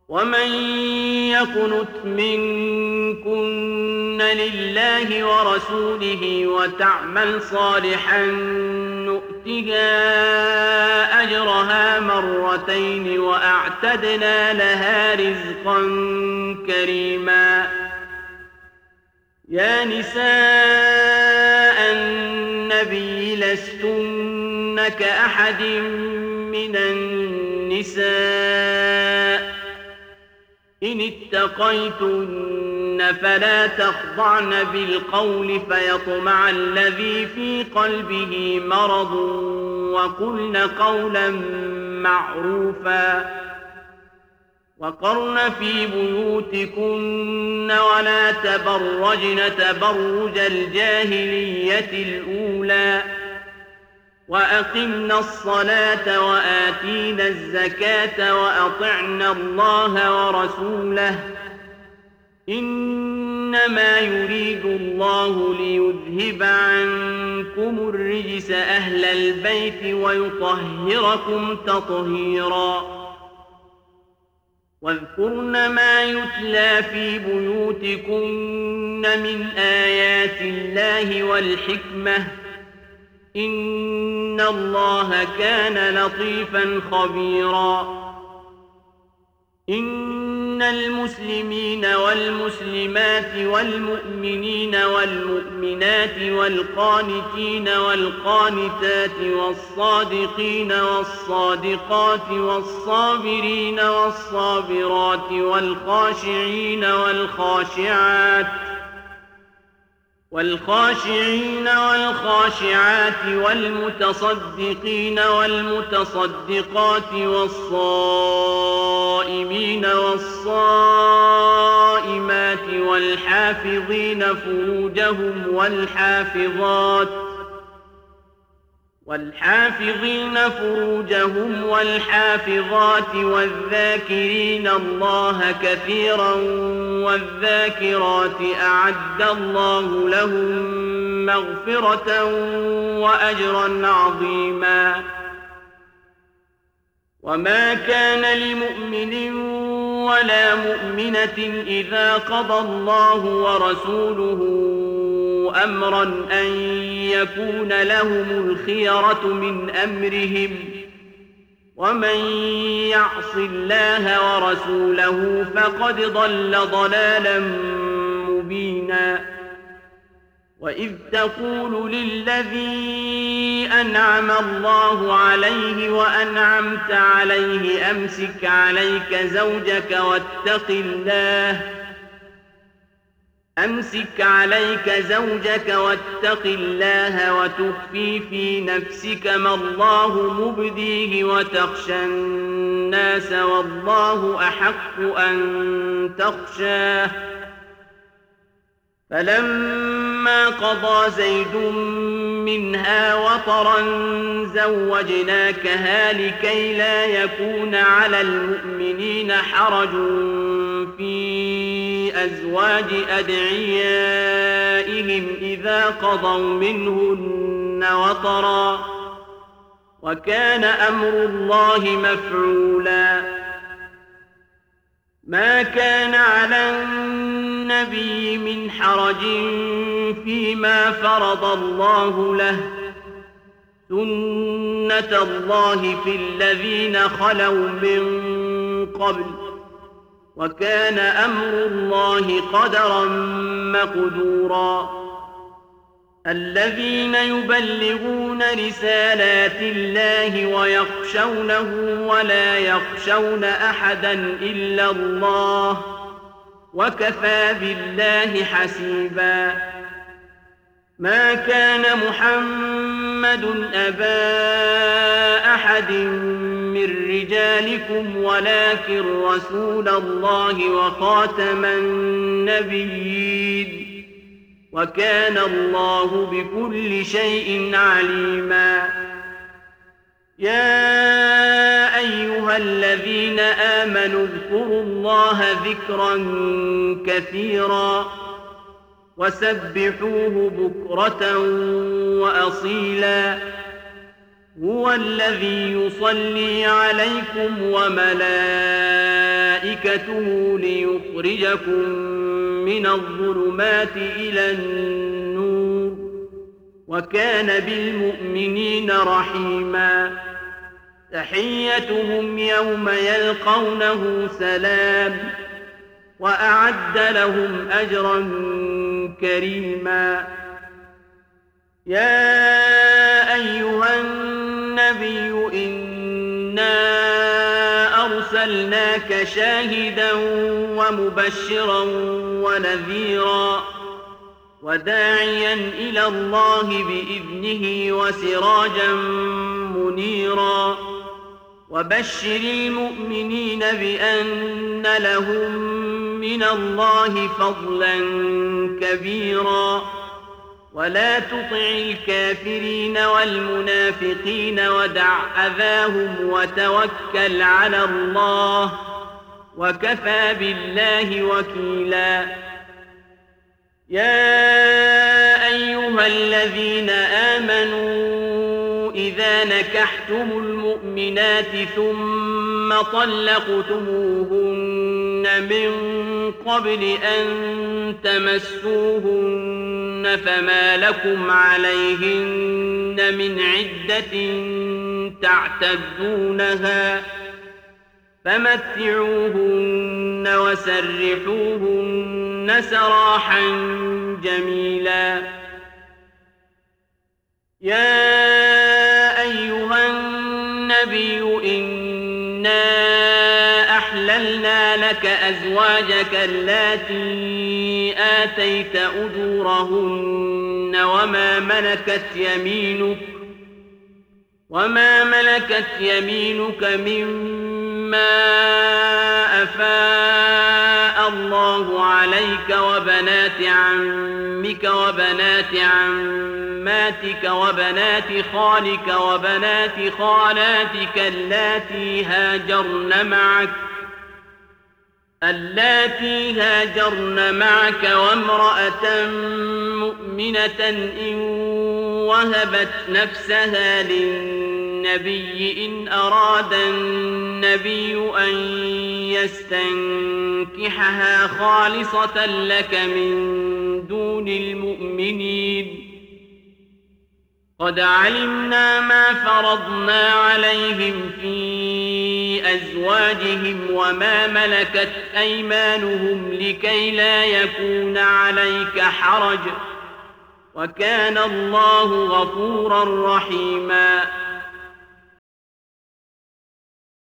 ومن يقنت منكن لله ورسوله وتعمل صالحا نؤتها أجرها مرتين وأعتدنا لها رزقا كريما. يا نساء النبي لستن كأحد من النساء إن اتقيتن فلا تخضعن بالقول فيطمع الذي في قلبه مرض وقلن قولا معروفا. وقرن في بيوتكن ولا تبرجن تبرج الجاهلية الأولى وأقمنا الصلاة وآتينا الزكاة وأطعنا الله ورسوله إنما يريد الله ليذهب عنكم الرجس أهل البيت ويطهركم تطهيرا. واذكرن ما يتلى في بيوتكن من آيات الله والحكمة إن الله كان لطيفا خبيرا. إن المسلمين والمسلمات والمؤمنين والمؤمنات والقانتين والقانتات والصادقين والصادقات والصابرين والصابرات والخاشعين والخاشعات والمتصدقين والمتصدقات والصائمين والصائمات والحافظين فروجهم والحافظات والذاكرين الله كثيرا والذاكرات أعد الله لهم مغفرة وأجرا عظيما. وما كان لمؤمن ولا مؤمنة إذا قضى الله ورسوله أمرا أن يكون لهم الخيرة من أمرهم ومن يعص الله ورسوله فقد ضل ضلالا مبينا. وإذ تقول للذي أنعم الله عليه وأنعمت عليه أمسك عليك زوجك واتق الله وتخفي في نفسك ما الله مبديه وتخشى الناس والله أحق أن تخشاه. فلما قضى زيد منها وطرا زوجناكها لكي لا يكون على المؤمنين حرج في أزواج أدعيائهم إذا قضوا منهن وطرا وكان أمر الله مفعولا. ما كان على النبي من حرج فيما فرض الله له سنة الله في الذين خلوا من قبل وكان أمر الله قدرا مقدورا. الذين يبلغون رسالات الله ويخشونه ولا يخشون أحدا إلا الله وكفى بالله حسيبا. ما كان محمد أبا أحد من رجالكم ولكن رسول الله وخاتم النبيين وكان الله بكل شيء عليما. يا أيها الذين آمنوا اذكروا الله ذكرا كثيرا وسبحوه بكرة وأصيلا. هو الذي يصلي عليكم وملائكته وملائكته ليخرجكم من الظلمات إلى النور وكان بالمؤمنين رحيما تحيتهم يوم يلقونه سلام وأعد لهم أجرا كريما يا أيها النبي إنا أرسلناك شاهدا ومبشرا ونذيرا وداعيا إلى الله بإذنه وسراجا منيرا وبشر المؤمنين بأن لهم من الله فضلا كبيرا ولا تطع الكافرين والمنافقين ودع أذاهم وتوكل على الله وكفى بالله وكيلا يا أيها الذين آمنوا إذا نكحتم المؤمنات ثم طلقتموهن من قبل أن تمسوهن فما لكم عليهن من عدة تعتدونها فمتعوهن وسرحوهن سراحا جميلا يا أيها النبي إنا أحللنا لك أزواجك اللاتي آتيت أجورهن وما ملكت يمينك مما أفاء الله عليك وبنات عمك وبنات عماتك وبنات خالك وبنات خالاتك اللاتي هاجرن معك وامرأة مؤمنة إن وهبت نفسها للنبي إن أراد النبي أن يستنكحها خالصة لك من دون المؤمنين قد علمنا ما فرضنا عليهم في أزواجهم وما ملكت أيمانهم لكي لا يكون عليك حرج وكان الله غفورا رحيما